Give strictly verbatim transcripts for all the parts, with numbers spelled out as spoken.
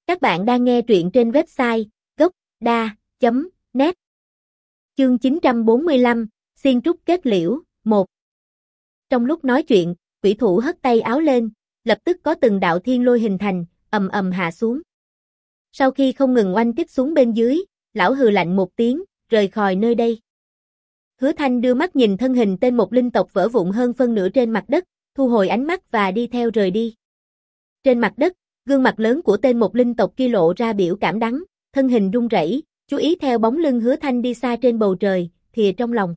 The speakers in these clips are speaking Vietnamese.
Các bạn đang nghe truyện trên website gốc đa chấm net. Chương chín trăm bốn mươi lăm, Xiên trúc kết liễu, một. Trong lúc nói chuyện, quỷ thủ hất tay áo lên, lập tức có từng đạo thiên lôi hình thành, ầm ầm hạ xuống. Sau khi không ngừng oanh kích xuống bên dưới, lão hừ lạnh một tiếng, rời khỏi nơi đây. Hứa Thanh đưa mắt nhìn thân hình tên một linh tộc vỡ vụn hơn phân nửa trên mặt đất, thu hồi ánh mắt và đi theo rời đi. Trên mặt đất, gương mặt lớn của tên một linh tộc kia lộ ra biểu cảm đắng, thân hình run rẩy, chú ý theo bóng lưng Hứa Thanh đi xa trên bầu trời, thìa trong lòng.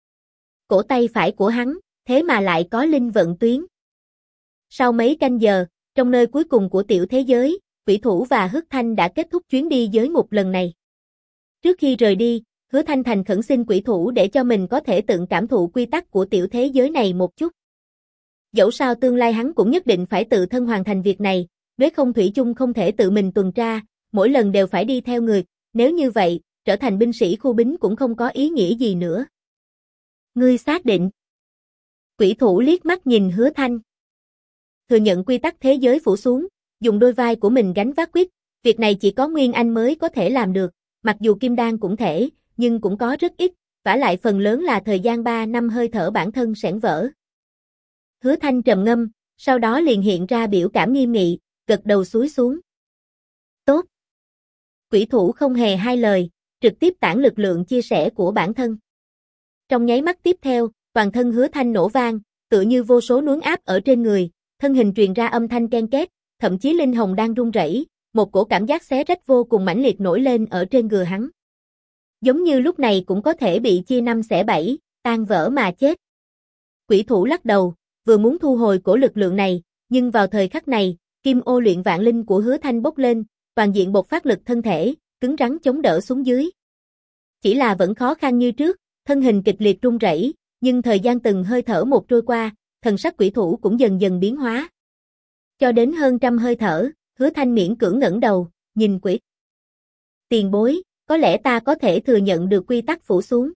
Cổ tay phải của hắn, thế mà lại có linh vận tuyến. Sau mấy canh giờ, trong nơi cuối cùng của tiểu thế giới, quỷ thủ và Hứa Thanh đã kết thúc chuyến đi giới ngục lần này. Trước khi rời đi, Hứa Thanh thành khẩn xin quỷ thủ để cho mình có thể tự cảm thụ quy tắc của tiểu thế giới này một chút. Dẫu sao tương lai hắn cũng nhất định phải tự thân hoàn thành việc này, nếu không thủy chung không thể tự mình tuần tra, mỗi lần đều phải đi theo người, nếu như vậy, trở thành binh sĩ khu bính cũng không có ý nghĩa gì nữa. Ngươi xác định? Quỷ thủ liếc mắt nhìn Hứa Thanh. Thừa nhận quy tắc thế giới phủ xuống, dùng đôi vai của mình gánh vác quyết, việc này chỉ có Nguyên Anh mới có thể làm được, mặc dù Kim Đan cũng thể, nhưng cũng có rất ít, vả lại phần lớn là thời gian ba năm hơi thở bản thân sẻn vỡ. Hứa Thanh trầm ngâm, sau đó liền hiện ra biểu cảm nghiêm nghị, gật đầu xúi xuống. Tốt. Quỷ thủ không hề hai lời, trực tiếp tản lực lượng chia sẻ của bản thân. Trong nháy mắt tiếp theo, toàn thân Hứa Thanh nổ vang, tựa như vô số núi áp ở trên người, thân hình truyền ra âm thanh ken két, thậm chí linh hồn đang run rẩy, một cổ cảm giác xé rách vô cùng mãnh liệt nổi lên ở trên người hắn. Giống như lúc này cũng có thể bị chia năm xẻ bảy, tan vỡ mà chết. Quỷ thủ lắc đầu, vừa muốn thu hồi cổ lực lượng này, nhưng vào thời khắc này, kim ô luyện vạn linh của Hứa Thanh bốc lên, toàn diện bộc phát lực thân thể, cứng rắn chống đỡ xuống dưới. Chỉ là vẫn khó khăn như trước, thân hình kịch liệt run rẩy, nhưng thời gian từng hơi thở một trôi qua, thần sắc quỷ thủ cũng dần dần biến hóa. Cho đến hơn trăm hơi thở, Hứa Thanh miễn cưỡng ngẩng đầu, nhìn quỷ. Tiền bối, có lẽ ta có thể thừa nhận được quy tắc phủ xuống.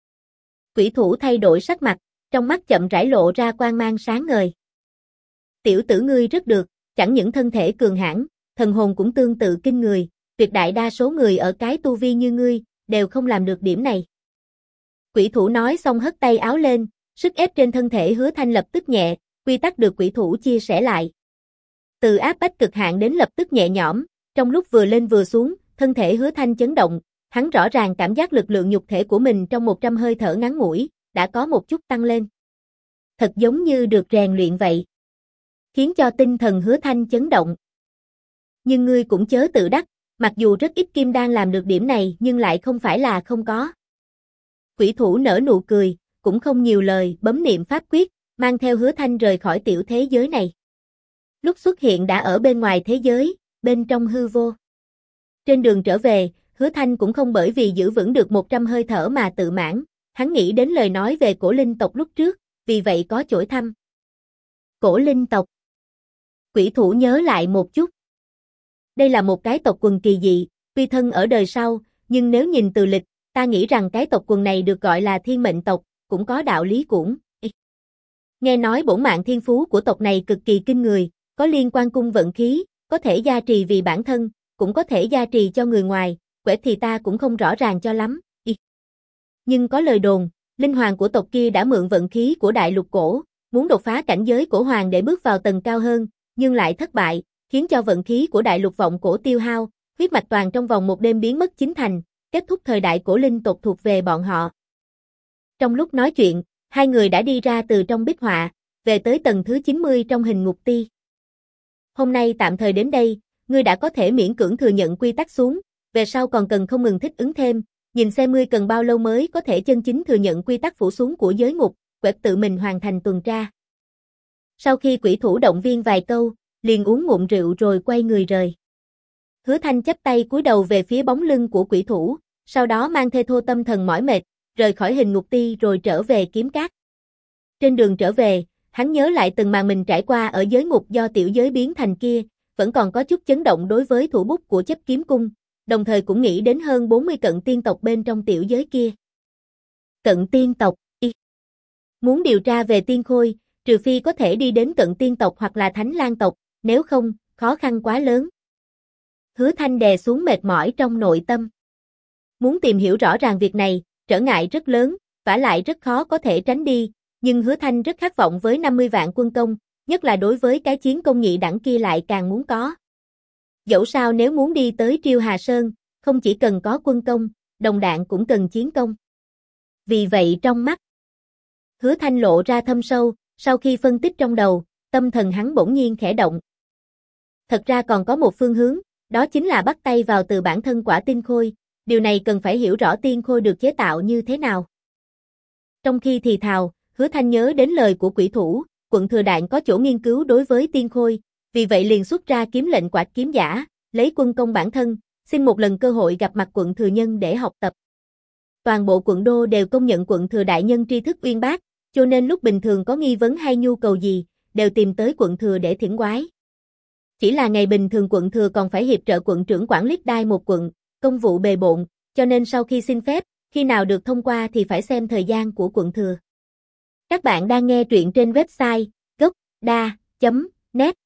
Quỷ thủ thay đổi sắc mặt, trong mắt chậm rãi lộ ra quang mang sáng ngời. Tiểu tử ngươi rất được, chẳng những thân thể cường hãn, thần hồn cũng tương tự kinh người, tuyệt đại đa số người ở cái tu vi như ngươi, đều không làm được điểm này. Quỷ thủ nói xong hất tay áo lên, sức ép trên thân thể Hứa Thanh lập tức nhẹ, quy tắc được quỷ thủ chia sẻ lại. Từ áp bách cực hạn đến lập tức nhẹ nhõm, trong lúc vừa lên vừa xuống, thân thể Hứa Thanh chấn động, hắn rõ ràng cảm giác lực lượng nhục thể của mình trong một trăm hơi thở ngắn ngủi, đã có một chút tăng lên. Thật giống như được rèn luyện vậy. Khiến cho tinh thần Hứa Thanh chấn động. Nhưng ngươi cũng chớ tự đắc, mặc dù rất ít kim đan làm được điểm này nhưng lại không phải là không có. Quỷ thủ nở nụ cười, cũng không nhiều lời, bấm niệm pháp quyết, mang theo Hứa Thanh rời khỏi tiểu thế giới này. Lúc xuất hiện đã ở bên ngoài thế giới, bên trong hư vô. Trên đường trở về, Hứa Thanh cũng không bởi vì giữ vững được một trăm hơi thở mà tự mãn, hắn nghĩ đến lời nói về cổ linh tộc lúc trước, vì vậy có chổi thăm. Cổ linh tộc. Quỷ thủ nhớ lại một chút. Đây là một cái tộc quần kỳ dị, tuy thân ở đời sau, nhưng nếu nhìn từ lịch, ta nghĩ rằng cái tộc quần này được gọi là thiên mệnh tộc, cũng có đạo lý cũng. Nghe nói bổn mạng thiên phú của tộc này cực kỳ kinh người, có liên quan cung vận khí, có thể gia trì vì bản thân, cũng có thể gia trì cho người ngoài, quẻ thì ta cũng không rõ ràng cho lắm. Nhưng có lời đồn, linh hoàng của tộc kia đã mượn vận khí của đại lục cổ, muốn đột phá cảnh giới cổ hoàng để bước vào tầng cao hơn, nhưng lại thất bại, khiến cho vận khí của đại lục vọng cổ tiêu hao, huyết mạch toàn trong vòng một đêm biến mất chín thành, kết thúc thời đại cổ linh tộc thuộc về bọn họ. Trong lúc nói chuyện, hai người đã đi ra từ trong bích họa, về tới tầng thứ chín mươi trong hình ngục ti. Hôm nay tạm thời đến đây, ngươi đã có thể miễn cưỡng thừa nhận quy tắc xuống, về sau còn cần không ngừng thích ứng thêm, nhìn xem ngươi cần bao lâu mới có thể chân chính thừa nhận quy tắc phủ xuống của giới ngục, quẹt tự mình hoàn thành tuần tra. Sau khi quỷ thủ động viên vài câu, liền uống ngụm rượu rồi quay người rời. Hứa Thanh chắp tay cúi đầu về phía bóng lưng của quỷ thủ, sau đó mang theo thô tâm thần mỏi mệt, rời khỏi hình ngục ti rồi trở về kiếm cát. Trên đường trở về, hắn nhớ lại từng màn mình trải qua ở giới ngục do tiểu giới biến thành kia, vẫn còn có chút chấn động đối với thủ bút của chấp kiếm cung, đồng thời cũng nghĩ đến hơn bốn mươi cận tiên tộc bên trong tiểu giới kia. Cận tiên tộc, y. Muốn điều tra về tiên khôi, trừ phi có thể đi đến cận tiên tộc hoặc là thánh lang tộc, nếu không, khó khăn quá lớn. Hứa Thanh đè xuống mệt mỏi trong nội tâm. Muốn tìm hiểu rõ ràng việc này, trở ngại rất lớn, vả lại rất khó có thể tránh đi, nhưng Hứa Thanh rất khát vọng với năm mươi vạn quân công, nhất là đối với cái chiến công nhị đẳng kia lại càng muốn có. Dẫu sao nếu muốn đi tới Triêu Hà Sơn, không chỉ cần có quân công, đồng đạn cũng cần chiến công. Vì vậy trong mắt Hứa Thanh lộ ra thâm sâu, sau khi phân tích trong đầu, tâm thần hắn bỗng nhiên khẽ động. Thật ra còn có một phương hướng, đó chính là bắt tay vào từ bản thân quả tiên khôi, điều này cần phải hiểu rõ tiên khôi được chế tạo như thế nào. Trong khi thì thào, Hứa Thanh nhớ đến lời của quỷ thủ, quận Thừa Đạn có chỗ nghiên cứu đối với tiên khôi, vì vậy liền xuất ra kiếm lệnh quạt kiếm giả, lấy quân công bản thân, xin một lần cơ hội gặp mặt quận Thừa Nhân để học tập. Toàn bộ quận đô đều công nhận quận Thừa đại nhân tri thức uyên bác, cho nên lúc bình thường có nghi vấn hay nhu cầu gì, đều tìm tới quận Thừa để thiển quái. Chỉ là ngày bình thường quận Thừa còn phải hiệp trợ quận trưởng quản lý đai một quận, công vụ bề bộn, cho nên sau khi xin phép, khi nào được thông qua thì phải xem thời gian của quận Thừa. Các bạn đang nghe truyện trên website gốc đa chấm net